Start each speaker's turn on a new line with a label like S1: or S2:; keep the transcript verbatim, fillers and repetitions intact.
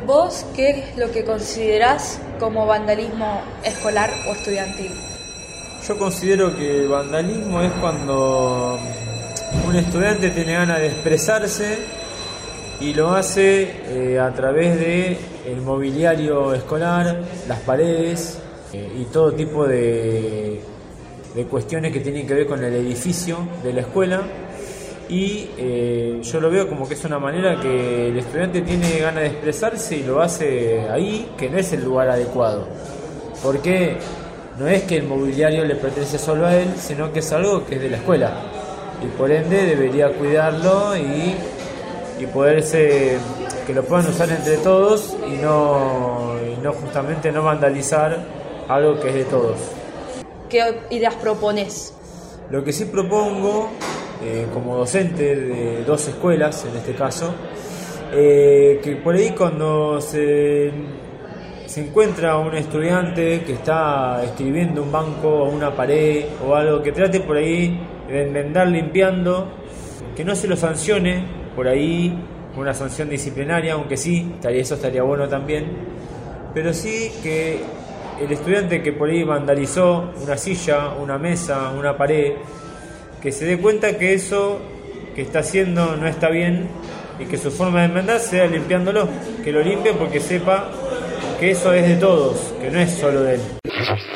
S1: ¿Vos qué es lo que considerás como vandalismo escolar o estudiantil?
S2: Yo considero que el vandalismo es cuando un estudiante tiene ganas de expresarse y lo hace eh, a través de el mobiliario escolar, las paredes eh, y todo tipo de, de cuestiones que tienen que ver con el edificio de la escuela. Y eh, yo lo veo como que es una manera que el estudiante tiene ganas de expresarse y lo hace ahí, que no es el lugar adecuado. Porque no es que el mobiliario le pertenece solo a él, sino que es algo que es de la escuela. Y por ende debería cuidarlo y, y poderse, que lo puedan usar entre todos y no, y no justamente no vandalizar algo que es de todos.
S1: ¿Qué ideas propones?
S2: Lo que sí propongo, eh, como docente de dos escuelas en este caso, eh, que por ahí cuando se, se encuentra un estudiante que está escribiendo un banco o una pared o algo, que trate por ahí de enmendar limpiando, que no se lo sancione por ahí una sanción disciplinaria, aunque sí, estaría, eso estaría bueno también, pero sí que el estudiante que por ahí vandalizó una silla, una mesa, una pared, que se dé cuenta que eso que está haciendo no está bien y que su forma de enmendar sea limpiándolo, que lo limpie porque sepa que eso es de todos, que no es solo de él.